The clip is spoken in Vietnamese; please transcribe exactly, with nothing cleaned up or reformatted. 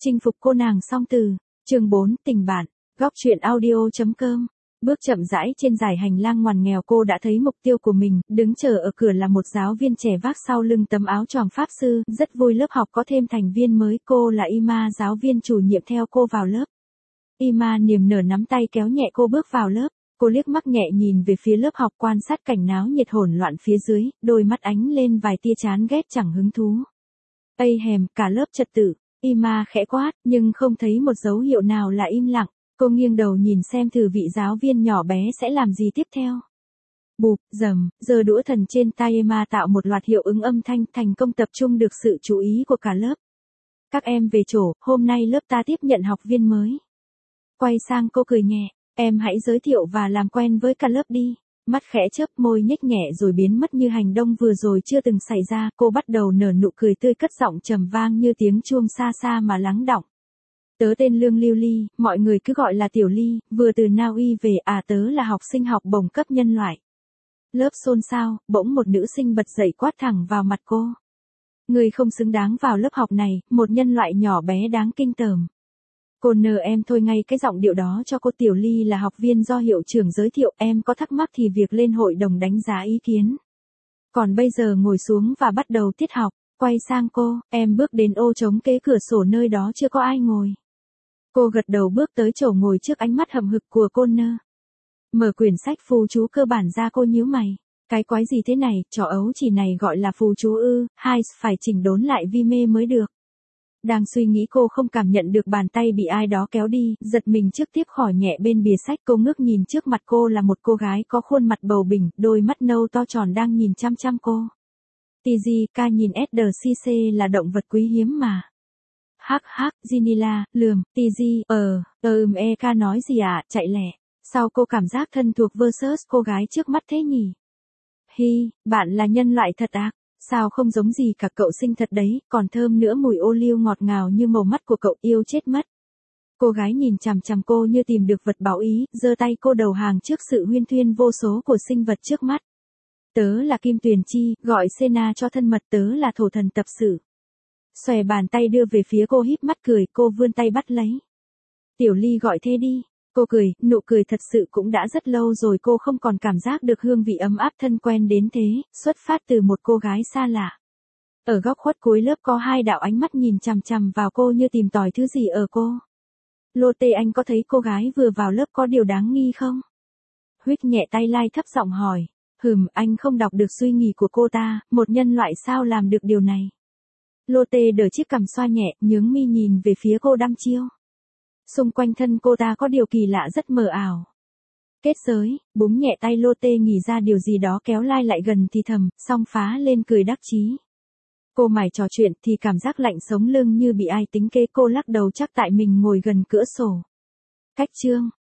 Chinh phục cô nàng song từ, chương bốn, tình bạn, góc truyện audio.com. Bước chậm rãi trên dải hành lang ngoằn nghèo, cô đã thấy mục tiêu của mình, đứng chờ ở cửa là một giáo viên trẻ vác sau lưng tấm áo choàng pháp sư, rất vui lớp học có thêm thành viên mới, cô là Ima, giáo viên chủ nhiệm theo cô vào lớp. Ima niềm nở nắm tay kéo nhẹ cô bước vào lớp, cô liếc mắt nhẹ nhìn về phía lớp học quan sát cảnh náo nhiệt hỗn loạn phía dưới, đôi mắt ánh lên vài tia chán ghét chẳng hứng thú. Ây hèm, cả lớp trật tự. Ima khẽ quát, nhưng không thấy một dấu hiệu nào là im lặng. Cô nghiêng đầu nhìn xem thử vị giáo viên nhỏ bé sẽ làm gì tiếp theo. Bụp, rầm, giơ đũa thần trên tay Ima tạo một loạt hiệu ứng âm thanh, thành công tập trung được sự chú ý của cả lớp. Các em về chỗ, hôm nay lớp ta tiếp nhận học viên mới. Quay sang cô cười nhẹ, em hãy giới thiệu và làm quen với cả lớp đi. Mắt khẽ chớp, môi nhếch nhẹ rồi biến mất như hành động vừa rồi chưa từng xảy ra. Cô bắt đầu nở nụ cười tươi, cất giọng trầm vang như tiếng chuông xa xa mà lắng đọng. Tớ tên Lương Lưu Ly, mọi người cứ gọi là Tiểu Ly, vừa từ Na Uy về. À, tớ là học sinh học bổng cấp nhân loại. Lớp xôn xao, bỗng một nữ sinh bật dậy quát thẳng vào mặt cô. Người không xứng đáng vào lớp học này, một nhân loại nhỏ bé đáng kinh tởm. Cô nờ em thôi ngay cái giọng điệu đó cho cô. Tiểu Ly là học viên do hiệu trưởng giới thiệu, em có thắc mắc thì việc lên hội đồng đánh giá ý kiến. Còn bây giờ ngồi xuống và bắt đầu tiết học. Quay sang cô, em bước đến ô trống kế cửa sổ, nơi đó chưa có ai ngồi. Cô gật đầu bước tới chỗ ngồi trước ánh mắt hậm hực của cô nơ. Mở quyển sách phù chú cơ bản ra, cô nhíu mày. Cái quái gì thế này, trò ấu chỉ này gọi là phù chú ư? Hai, phải chỉnh đốn lại vi mê mới được. Đang suy nghĩ, cô không cảm nhận được bàn tay bị ai đó kéo đi, giật mình trước tiếp khỏi nhẹ bên bìa sách. Cô ngước nhìn trước mặt cô là một cô gái có khuôn mặt bầu bỉnh, đôi mắt nâu to tròn đang nhìn chăm chăm cô. Tiji, ca nhìn ét đê xê xê là động vật quý hiếm mà. Hắc hắc, Ginila, lườm, Tiji, ờ, ừm e ca nói gì ạ, à, chạy lẹ. Sao cô cảm giác thân thuộc versus cô gái trước mắt thế nhỉ? Hi, bạn là nhân loại thật ác. Sao không giống gì cả, cậu xinh thật đấy, còn thơm nữa, mùi ô liu ngọt ngào như màu mắt của cậu, yêu chết mất. Cô gái nhìn chằm chằm cô như tìm được vật báu ý, giơ tay cô đầu hàng trước sự huyên thuyên vô số của sinh vật trước mắt. Tớ là Kim Tuyền Chi, gọi Sena cho thân mật, tớ là thổ thần tập sự. Xòe bàn tay đưa về phía cô, híp mắt cười, cô vươn tay bắt lấy. Tiểu Ly gọi thế đi. Cô cười, nụ cười thật sự cũng đã rất lâu rồi cô không còn cảm giác được hương vị ấm áp thân quen đến thế, xuất phát từ một cô gái xa lạ. Ở góc khuất cuối lớp có hai đạo ánh mắt nhìn chằm chằm vào cô như tìm tòi thứ gì ở cô. Lô Tê, anh có thấy cô gái vừa vào lớp có điều đáng nghi không? Huýt nhẹ tay lai thấp giọng hỏi. Hừm, anh không đọc được suy nghĩ của cô ta, một nhân loại sao làm được điều này? Lô Tê đỡ chiếc cằm xoa nhẹ, nhướng mi nhìn về phía cô đăm chiêu. Xung quanh thân cô ta có điều kỳ lạ rất mờ ảo. Kết giới, búng nhẹ tay Lô Tê nghĩ ra điều gì đó, kéo lai lại gần thì thầm, song phá lên cười đắc chí. Cô mải trò chuyện thì cảm giác lạnh sống lưng như bị ai tính kế, cô lắc đầu chắc tại mình ngồi gần cửa sổ. Cách chương.